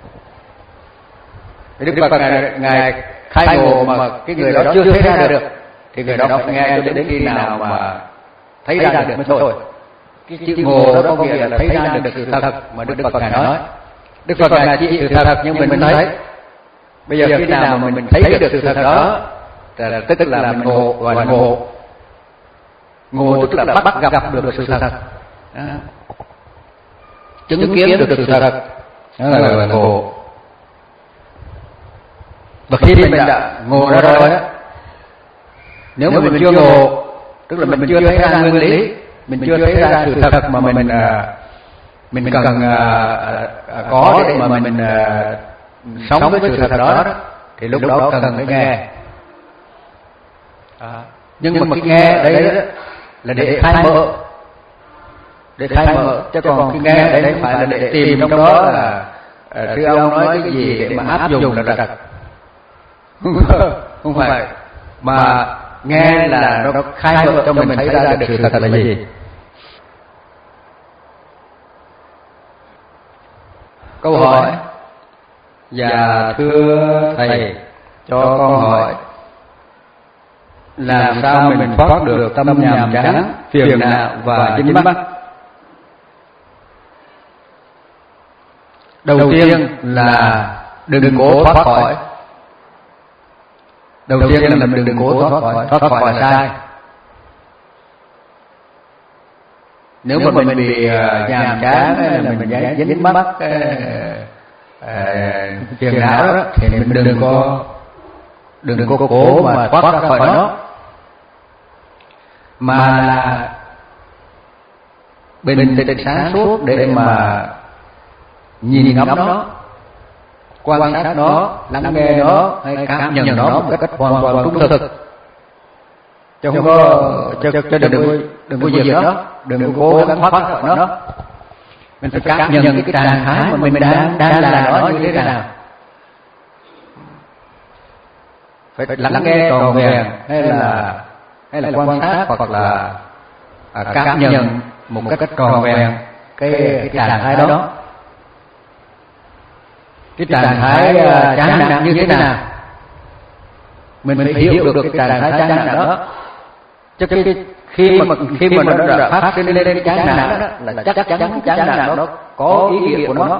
Đức Phật ngài, ngài khai ngộ mà cái người đó chưa thấy ra được thì người đó phải nghe cho đến khi nào mà thấy ra được mới thôi. Cái chữ ngộ đó có nghĩa là thấy ra được sự thật mà Đức Phật ngài nói. Đức Phật ngài chỉ sự thật nhưng mình mới thấy. Bây giờ khi nào mà mình thấy được sự thật đó là tức là mình ngộ, gọi là ngộ. Ngộ tức là bắt gặp được sự thật. Đó. Chứng kiến được sự thật đó là, là ngộ. Và khi mình đã ngộ ra rồi đó, nếu mà mình chưa ngộ, tức là mình chưa thấy ra nguyên lý, mình chưa thấy ra sự thật mà mình mình cần có để mà mình sống với sự thật đó, thì lúc đó cần phải nghe. Nhưng mà cái nghe đấy là để khai mở, để khai mở, chứ còn khi nghe đấy không phải là để tìm trong đó là sư ông nói cái gì để mà áp dụng là thật. Không phải, mà nghe là nó khai mở cho mình thấy ra được sự thật là gì. Câu hỏi: dạ thưa thầy, cho con hỏi làm sao mình thoát được tâm nhàm chán, phiền não và dính mắc? Đầu tiên là đừng cố thoát khỏi. Đầu tiên là mình đừng cố thoát khỏi, thoát khỏi là sai. Nếu mà mình bị nhàm chán hay là mình dính mắc phiền não đó, thì mình đừng có đừng có cố mà thoát ra khỏi nó, mà là bình tĩnh sáng suốt để mà nhìn ngắm nó, quan sát nó, lắng nghe nó, hay cảm nhận nó một cách hoàn toàn trung thực, chứ không có cho, cho đừng có đừng có diệt nó, đừng có cố gắng thoát khỏi nó. Mình phải cảm nhận cái trạng thái mà mình đang đang là nó như thế nào, phải lắng nghe tròn vẹn, hay là hay là quan sát hoặc là à, cảm nhận một cách tròn vẹn cái cái trạng thái đó. Cái trạng thái uh, chán nản như thế nào, mình phải hiểu được cái trạng thái chán nản đó. Chứ cái, cái khi mà khi mà nó đã phát sinh lên cái chán nản đó là chắc chắn chán nản nó có ý nghĩa của nó.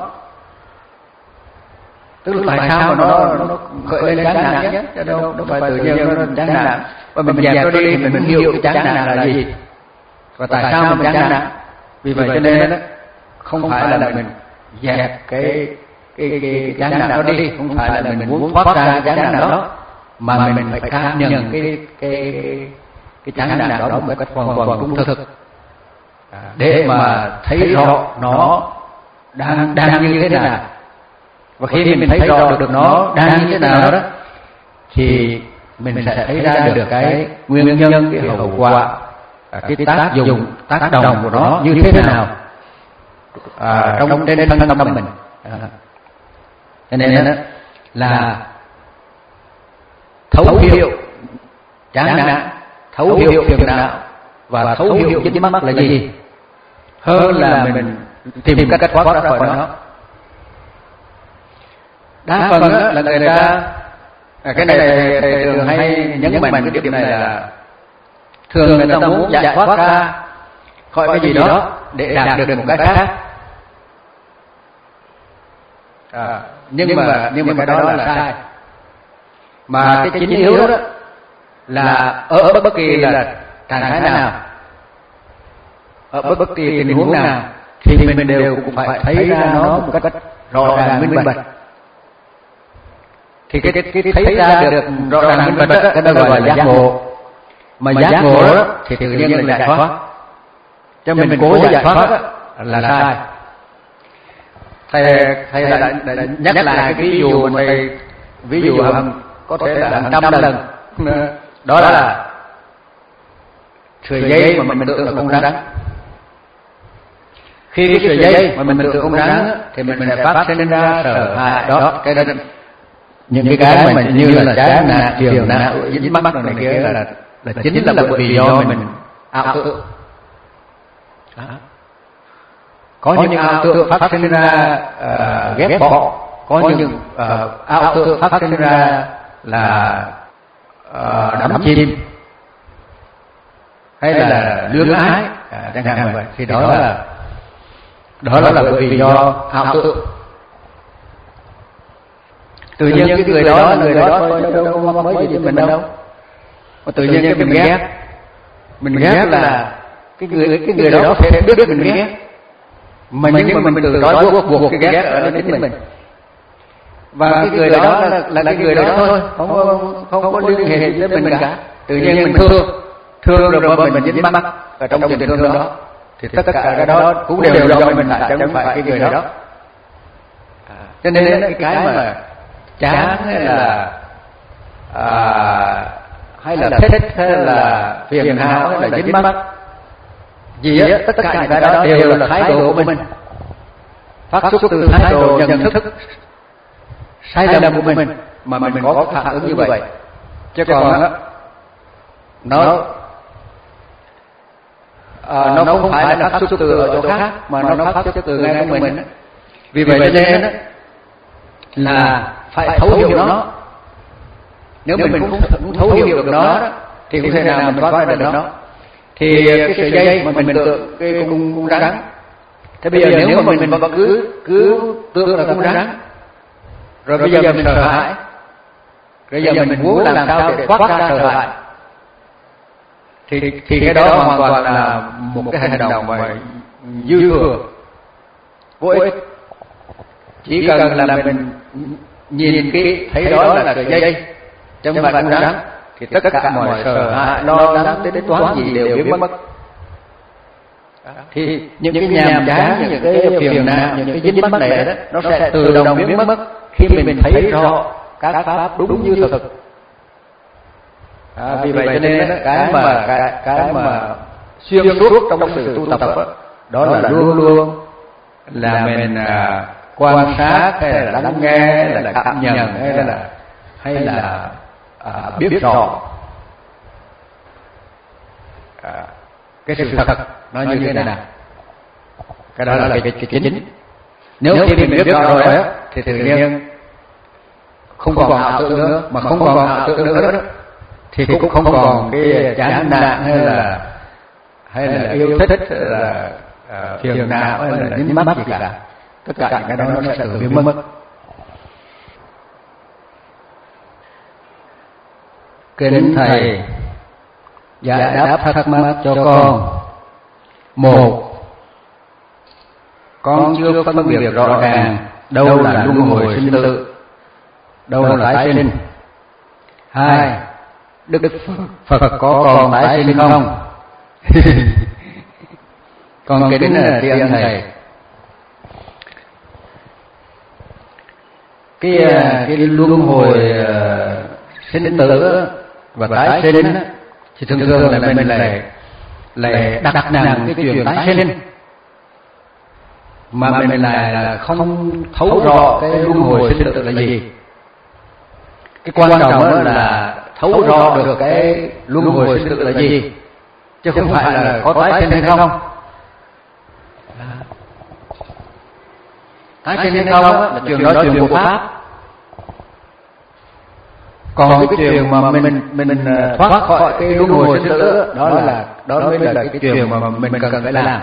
Tức là tại sao mà nó nó khởi lên chán nản nhé, chứ đâu đâu phải tự nhiên nó chán nản. Và mình dẹp nó đi thì mình hiểu cái chán nản là gì và tại sao mình chán nản. Vì vậy cho nên không phải là mình dẹp cái cái cái chán nản đó đi, không phải là mình muốn thoát ra chán nản đó, mà mình phải cảm nhận cái cái cái chán nản đó một cách hoàn toàn trung thực, để mà thấy rõ nó đang đang như thế nào. Và khi mình thấy rõ được nó đang như thế nào đó, thì mình sẽ thấy ra được cái nguyên nhân, cái hậu quả, cái tác dụng, tác động của nó như thế nào à, trong trên thân tâm mình. Cho nên là thấu hiểu chán nản, thấu hiểu phiền não và thấu hiểu dính mắc là gì, hơn là mình tìm cách thoát ra khỏi nó. Đa phần là người ta cái này thầy thường hay nhấn mạnh cái điểm này là thường người ta muốn giải thoát ra khỏi cái gì đó để đạt được một cái khác. À, nhưng mà nhưng mà cái đó là sai. Mà cái chính yếu đó là ở bất kỳ là trạng thái nào, ở bất kỳ tình huống nào thì mình đều cũng phải thấy ra nó một cách rõ ràng minh bạch. Thì cái, cái, cái thấy ra được rõ ràng minh bạch đó, cái đó gọi là giác ngộ. Mà giác ngộ đó thì tự nhiên là giải thoát. Cho mình cố giải thoát đó, là sai. Thầy thầy đã, đã, đã nhắc lại cái ví dụ mà thầy ví dụ hàng có thể là hàng trăm lần. Đó là sợi dây mà mình tưởng là con rắn. Khi cái sợi dây mà mình tưởng con rắn thì mình sẽ phát sinh ra sợ hãi đó. Cái đó những cái cái mà như là chán nản, phiền não, dính mắc này kia là là chính là bởi vì do mình ảo tưởng. Có những ảo tưởng phát sinh ra uh, ghét bỏ, có những uh, ảo tưởng phát sinh ra là uh, đắm chìm hay là lương ái uh, chẳng hạn vậy. Thì đó là đó là bởi vì do ảo tưởng. Tự nhiên cái người đó người đó thôi, đâu đâu có mới gì với mình đâu. Mà tự nhiên cái mình ghét, mình ghét là cái người cái người đó sẽ biết mình ghét. Mà nhưng mà mình tự nói buộc buộc cái ghét ở đến chính mình. Và cái người đó là, là cái người đó thôi, không không không có liên hệ gì với mình cả. Tự nhiên mình thương, thương rồi mà mình dính mắc ở trong tình thương đó, thì tất cả cái đó cũng đều do mình lại, chứ không phải cái người đó. Cho nên cái cái mà chán hay là à, hay là thích hay là phiền não hay là dính mắc gì á, tất cả những cái đó đều là thái độ của mình, phát xuất từ thái độ nhận thức sai lầm của mình mà mình có phản ứng như vậy. Chứ còn á nó à, nó không phải là phát xuất từ ở chỗ khác mà nó phát xuất từ ngay của mình. Vì vậy cho nên á là phải thấu hiểu nó. Nếu mình không, không thấu hiểu được nó đó, thì không thể nào mình thoát ra được nó. Thì cái sợi dây mà mình tưởng cái con con rắn, thế bây giờ nếu mà mình vẫn cứ cứ tưởng là con rắn, rồi bây giờ mình sợ hãi, bây giờ mình muốn làm sao để thoát ra sợ hãi, thì thì cái đó hoàn toàn là một cái hành động mà dư thừa, vô ích. Chỉ cần là mình nhìn cái thấy đó là sợi dây trong vài con rắn, thì tất cả mọi sợ hãi lo lắng đến toán gì đều biến mất. Thì những cái nhàm chán, những cái phiền não, những cái dính mắc này đó, nó sẽ tự động biến mất khi mình thấy rõ các pháp đúng như thực. À, vì vậy cho nên cái mà cái, cái mà xuyên suốt trong sự tu tập đó, đó là luôn luôn là mình à, quan sát hay là lắng nghe hay là cảm nhận hay là hay là à, biết rõ à, cái sự thật nó như thế nào. Cái đó là cái, cái, cái chính. Nếu khi mình biết rõ rồi á thì tự nhiên không còn ảo tưởng nữa, mà không còn ảo tưởng nữa đó, thì cũng không còn cái chán nản hay là hay là yêu thích hay là uh, phiền não hay là dính mắc gì cả. Tất cả những cái đó nó sẽ tự biến mất. Kính thầy giải đáp thắc mắc cho con. Một, con chưa phân biệt rõ ràng đâu là luân hồi sinh tử, đâu là tái sinh. Hai, Đức Phật có còn tái sinh không? Con kính là tri ân thầy. Cái cái luân hồi sinh tử và tái sinh thì thường thường là mình lại lại đặt nặng cái chuyện tái sinh, mà mình lại là không thấu rõ cái luân hồi sinh tử là gì. Cái quan trọng là thấu rõ được cái luân hồi sinh tử là gì, chứ không phải là có tái sinh hay không. Tái sinh hay không là chuyện đó chuyện của pháp. Còn cái chuyện mà mình mình thoát khỏi cái luân hồi sinh tử đó là đó mới là cái chuyện mà mình cần phải làm.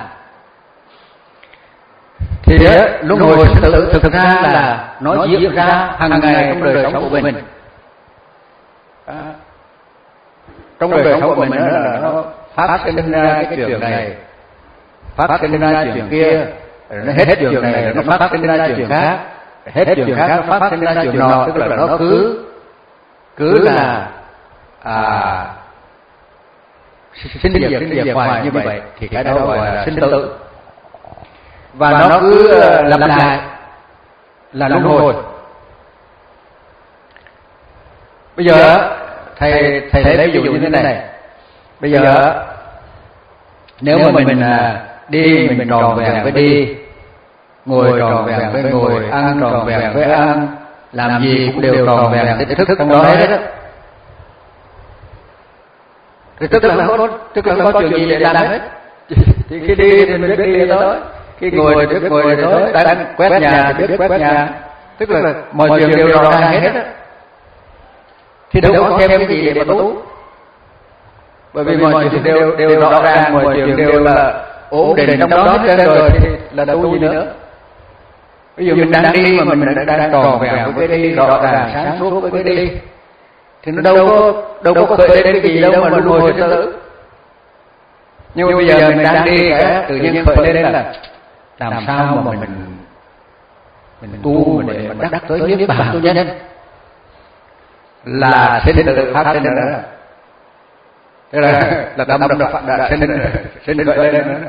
Thì luân hồi sinh tử thực ra là nó diễn ra hàng ngày trong đời sống của mình. trong đời sống của mình nó là nó phát sinh ra cái trường này, phát sinh ra trường kia, nó hết trường này nó phát sinh ra trường khác, hết trường khác nó phát sinh ra trường nọ, tức là nó cứ cứ là à, sinh diệt sinh diệt hoài như vậy, thì cái đó gọi là sinh tử, và nó cứ lặp lại là luân hồi. Bây giờ thầy thầy lấy ví dụ như thế này, bây giờ nếu mà mình, mình đi mình tròn vẹn với đi, ngồi tròn vẹn với ngồi, ăn tròn vẹn với ăn, làm gì cũng đều tròn vẹn cái thức trong đó hết á, thì tức là nó có tức là nó có chuyện gì để làm hết. Thì khi đi thì mình biết đi tới, khi ngồi thì biết ngồi tới, đang quét nhà thì biết quét nhà, tức là mọi chuyện đều rõ ràng hết á. Thì đâu có thêm cái gì để mà tú, bởi vì mọi chuyện đều đều rõ ràng, mọi chuyện đều là ổn định trong đó hết trơn rồi, thì là tu gì nữa. Ví dụ mình đang đi mà mình đang tròn vẹn với cái đi, rõ ràng sáng suốt với cái đi, thì nó đâu có đâu có khởi lên cái gì đâu mà luân hồi sinh tử. Nhưng mà bây giờ mình đang đi cái tự nhiên khởi lên là làm sao mà mình mình tu mà để mình đắc tới niết bàn tu nhân, là sinh tử phát sinh nữa, thế là là tâm đã đã sinh sinh khởi lên nữa.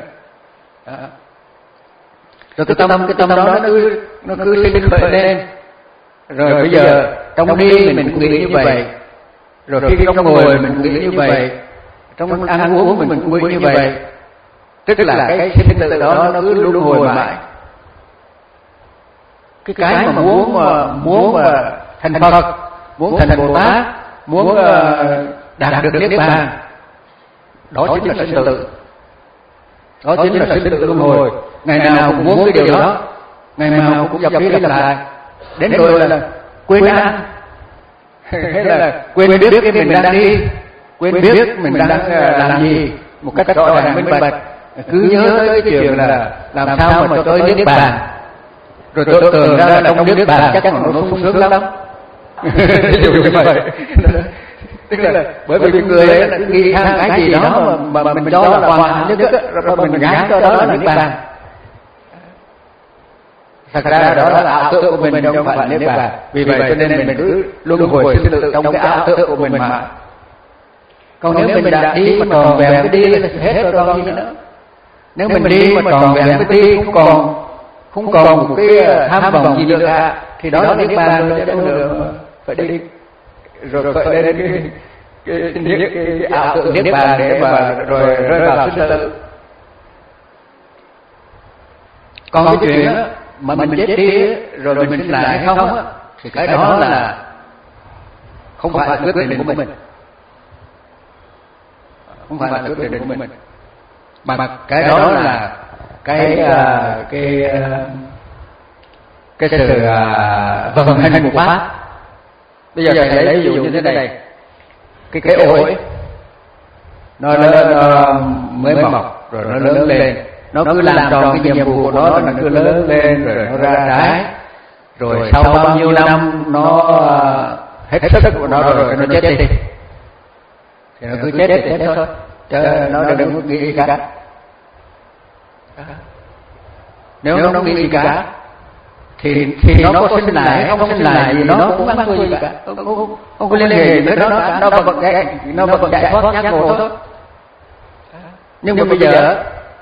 Rồi cái tâm cái tâm đó nó cứ nó cứ sinh khởi lên, rồi bây giờ trong đi mình cũng nghĩ như vậy, rồi khi trong ngồi mình cũng nghĩ như vậy, trong ăn uống mình cũng nghĩ như vậy, tức là cái sinh tử đó nó cứ luân hồi mãi. Cái cái mà muốn mà muốn mà thành Phật, muốn thành Bồ Tát, muốn đạt được niết bàn, đó chính là sinh tử, đó chính là sinh tử luân hồi. Ngày nào cũng muốn cái điều đó, ngày nào cũng dập đi lặp lại, đến rồi là quên ăn, hay là quên biết cái mình đang đi, quên biết mình đang làm gì một cách rõ ràng minh bạch, cứ nhớ tới cái chuyện là làm sao mà cho tới niết bàn, rồi tôi tưởng ra là trong niết bàn chắc là nó sung sướng lắm. Ví dụ như vậy. Tức là bởi vì người ấy cứ nghĩ sang cái gì đó mà mà mình cho là hoàn hảo nhất, rồi mình gán cho đó là niết bàn. Thật ra đó là ảo tưởng của mình, không phải là niết bàn. Vì vậy cho nên mình cứ luân hồi sinh tử trong cái ảo tưởng của mình mà. Còn nếu mình đã đi mà tròn vẹn cái đi thì hết rồi còn gì nữa. Nếu mình đi mà tròn vẹn cái đi không còn không còn một cái tham vọng gì nữa cả, thì đó là niết bàn rồi, chứ đâu nữa phải đi rồi khởi lên cái cái cái, cái, cái ảo tưởng niết bàn để mà rồi rơi vào sinh tử. Còn cái chuyện đó, mà mình chết đi rồi mình sinh lại hay không á, thì cái đó là không phải là quyết định của mình, không phải là quyết định của mình, mà cái đó là cái cái cái sự vận hành của pháp. Bây giờ thầy lấy ví dụ như thế này, cái cái ổi nó nó, nó mới mọc rồi nó lớn lên, nó cứ làm tròn cái nhiệm vụ của nó, nó cứ lớn lên rồi nó ra trái, rồi sau bao nhiêu năm nó hết sức của nó rồi nó chết đi, thì nó cứ chết thì chết thôi, chứ nó đừng có nghĩ gì cả. Nếu nó nghĩ gì cả thì thì nó có sinh lại không sinh lại gì nó cũng mắc gì cả, không không không có liên hệ với nó cả, nó vẫn chạy nó vẫn chạy thoát giác ngộ thôi. Nhưng mà bây giờ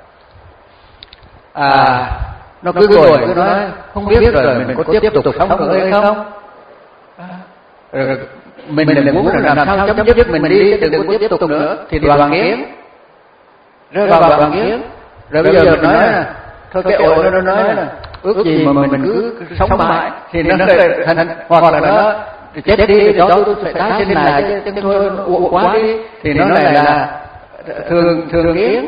à nó cứ ngồi cứ nói không biết rồi mình có tiếp tục sống nữa hay không, rồi mình là muốn là làm sao chấm dứt mình đi đừng có tiếp tục nữa, thì Đoàn Kiếm rơi vào Đoàn Kiếm, rồi bây giờ nói là thôi cái ổi nó nói là ước gì mà mình cứ sống mãi thì nó thành, hoặc là nó chết đi cho tôi phải tái sinh lại chứ thôi uổng quá đi, thì nó lại là thường thường kiến.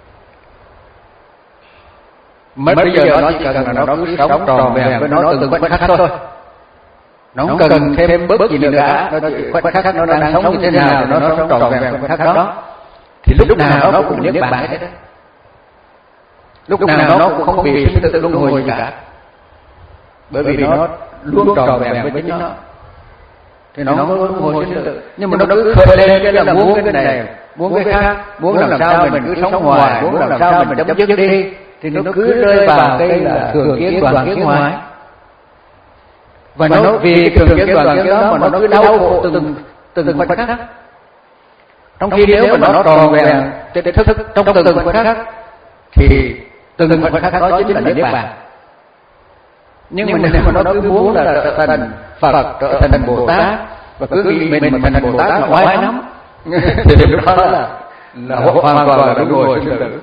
Mất bây giờ nó chỉ cần là nó cứ sống tròn vẹn với nó từng khoảnh khắc thôi, nó không cần thêm bớt gì nữa cả, nó khoảnh khắc nó đang sống như thế nào thì nó sống tròn vẹn khoảnh khắc đó, thì lúc nào nó cũng niết bàn hết, lúc nào nó cũng không bị sinh tử luân hồi gì cả, bởi vì nó luôn tròn vẹn với chính nó. thì nó không có luân hồi sinh tử. Nhưng mà nó cứ khởi lên cái là muốn cái này, muốn cái khác, muốn làm sao mình cứ sống ngoài, muốn làm sao mình chấm dứt đi, thì nó cứ rơi vào cái là thường kiến đoàn kiến ngoài. Và nó vì cái thường kiến đoàn kiến đó mà nó cứ đau khổ từng từng khoảnh khắc. Trong khi nếu mà nó tròn vẹn cái thức thức trong từng khoảnh khắc thì từng khoảnh khắc đó chính là niết bàn. Nhưng mà nếu mà nó cứ muốn là trở thành Phật, trở thành Bồ Tát và cứ nghĩ mình mình thành Bồ Tát là oai lắm thì lúc đó là là hoàn toàn là luân hồi sinh tử.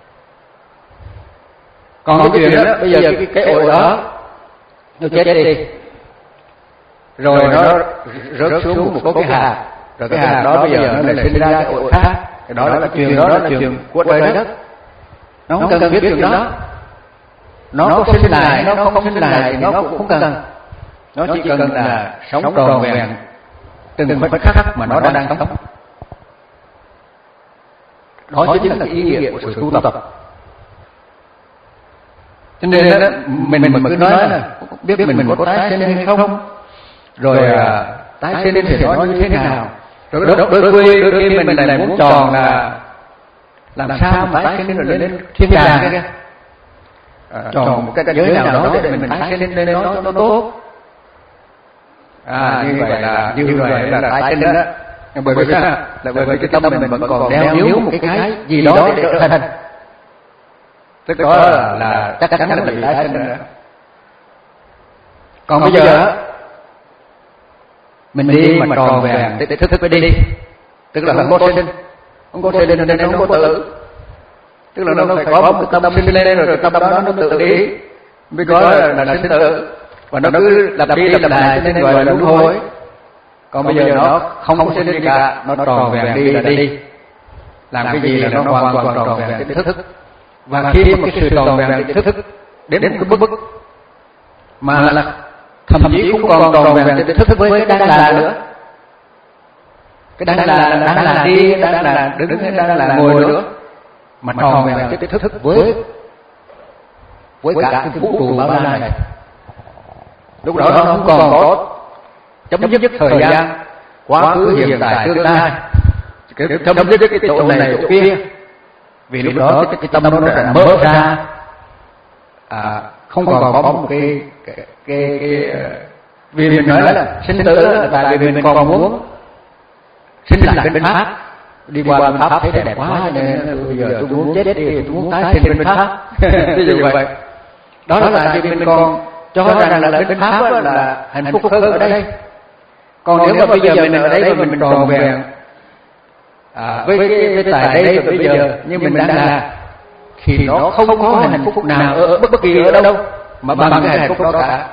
Còn cái chuyện đó bây giờ cái cái ổi đó nó chết đi, rồi nó rớt xuống một cái hạt, rồi cái hạt đó bây giờ nó lại sinh ra cái ổi khác. Cái đó là cái chuyện đó là chuyện của trời đất, nó không cần biết chuyện đó. Nó có sinh lại, nó không sinh lại thì nó cũng không cần. Nó chỉ cần là sống tròn vẹn từng khoảnh khắc mà nó đang sống. Đó chính là cái ý nghĩa của sự tu tập. Cho nên đó, mình mình cứ nói là biết mình mình có tái sinh hay không, rồi à, tái sinh thì nó như thế nào. Rồi đôi, đôi, đôi, đôi khi mình lại muốn tròn là làm sao mà tái sinh rồi lên thiên đàng kia, à, tròn một cái giới nào đó để mình tái sinh lên nó cho nó tốt. À, như vậy là như vậy là tái sinh đó. Bởi vì sao? Là bởi vì cái tâm mình vẫn còn đeo níu một cái cái gì đó để trở thành. Tức đó là, là chắc chắn là bị tái sinh nữa. Còn bây giờ mình đi mà tròn vẹn để thức thức phải đi, tức là không có sinh, không có sinh nên không có tử. Tức là nó phải có một cái tâm sinh lên rồi cái tâm đó nó tự đi mới có là, là sinh tử. Và nó cứ lặp đi lặp lại cho nên gọi là luân hồi. Còn bây giờ nó không có sinh gì cả, nó tròn vẹn đi là đi, làm cái gì là nó hoàn toàn tròn vẹn cái thức. Và khi mà cái sự tròn vẹn cái thức đến một cái mức mà là thậm chí cũng còn tròn vẹn cái thức với cái đang là nữa, cái đang là đang là đi, đang là đứng, đang là ngồi nữa, mà tròn vẹn cái thức với với cả cái vũ trụ bao la này. Lúc đó nó không còn có chấm dứt thời gian quá khứ hiện tại tương lai, chấm dứt cái chỗ này chỗ kia. Vì lúc đó cái, cái tâm nó đã mở ra, à, không còn có một cái cái cái, cái vì mình nói là sinh tử là tại vì mình còn muốn sinh lại bên pháp, đi qua bên pháp thấy đẹp quá nên bây giờ tôi muốn chết đi, tôi muốn tái sinh bên pháp. Ví dụ vậy. Đó là tại vì mình còn cho rằng là bên pháp là hạnh phúc hơn ở đây. Còn nếu mà bây giờ mình ở đây mà mình tròn vẹn à, với cái, cái tại đây và bây giờ như mình đang là, thì nó không có hạnh phúc nào ở bất kỳ ở đâu mà bằng cái hạnh phúc đó cả.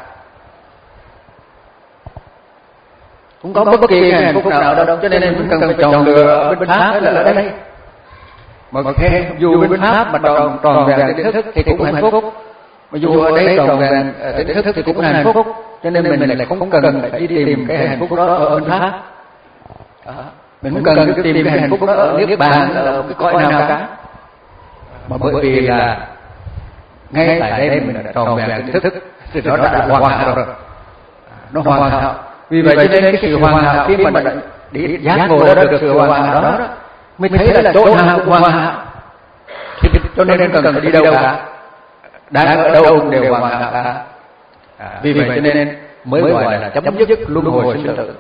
Cũng có bất kỳ hạnh phúc nào ở đâu, cho nên mình cần phải chọn lựa ở bên pháp hay là ở đây. Mà khen dù bên pháp mà tròn tròn vẹn cái thức thì cũng hạnh phúc, mà dù ở đây tròn vẹn cái thức thì cũng hạnh phúc. Cho nên mình lại không cần phải đi tìm cái hạnh phúc đó ở bên pháp. Mình không cần cái tìm cái hạnh phúc đó ở niết bàn, ở cái cõi nào cả. Mà bởi vì là ngay tại đây mình đã tròn vẹn cái thức thì nó đã hoàn hảo rồi, nó hoàn hảo. Vì vậy cho nên cái sự hoàn hảo khi mà đi giác ngộ đó được sự hoàn hảo đó, mình thấy là chỗ nào cũng hoàn hảo, cho nên cần phải đi đâu cả, đang ở đâu cũng đều hoàn hảo cả. Vì vậy cho nên mới gọi là chấm dứt luân hồi sinh tử.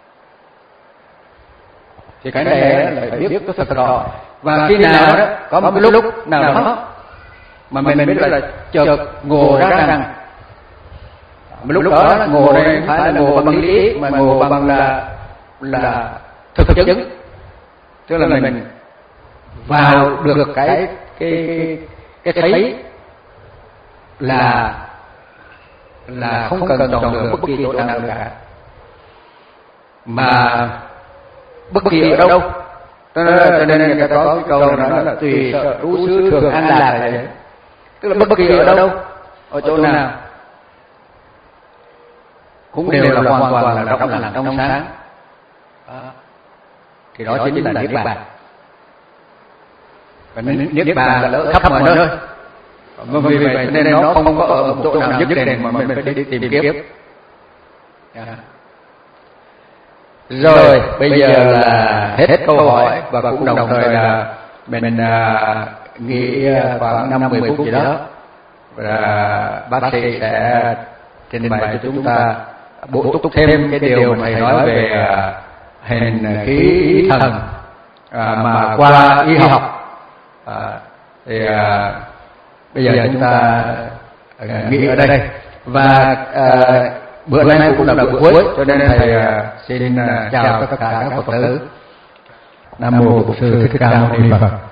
Thì cái này là phải biết có thật rõ. Và khi nào đó có một cái lúc nào đó mà mình biết là chợt ngộ ra rằng, lúc đó ngộ này không phải là ngộ bằng lý mà ngộ bằng là là thực chứng, tức là mình vào được cái cái cái thấy là là không cần chọn lựa bất kỳ chỗ nào cả, mà bất kỳ ở đâu. Cho nên người ta có cái câu nói là tùy sợ trú xứ thường an lạc là vậy. Tức là bất kỳ ở đâu, ở chỗ nào cũng đều là hoàn toàn là trong lành trong sáng. Đó. Thì đó chính là niết bàn. Và niết bàn là ở khắp mọi nơi. Vì vậy nên nó không có ở một chỗ nào nhất định mà mình phải đi tìm kiếm. Rồi bây giờ là hết câu hỏi và cũng đồng thời là mình à, nghỉ khoảng năm mười phút gì đó, và bác sĩ sẽ trình bày cho chúng ta bổ túc thêm cái điều mà thầy nói về à, hình khí ý thần à, mà qua y học. À, thì à, bây giờ chúng ta à, nghỉ ở đây, và à, bữa nay cũng là bữa cuối, cho nên thầy à, xin à, chào tất cả các Phật tử. Nam mô Bổn Sư Thích Ca Mâu Ni Phật.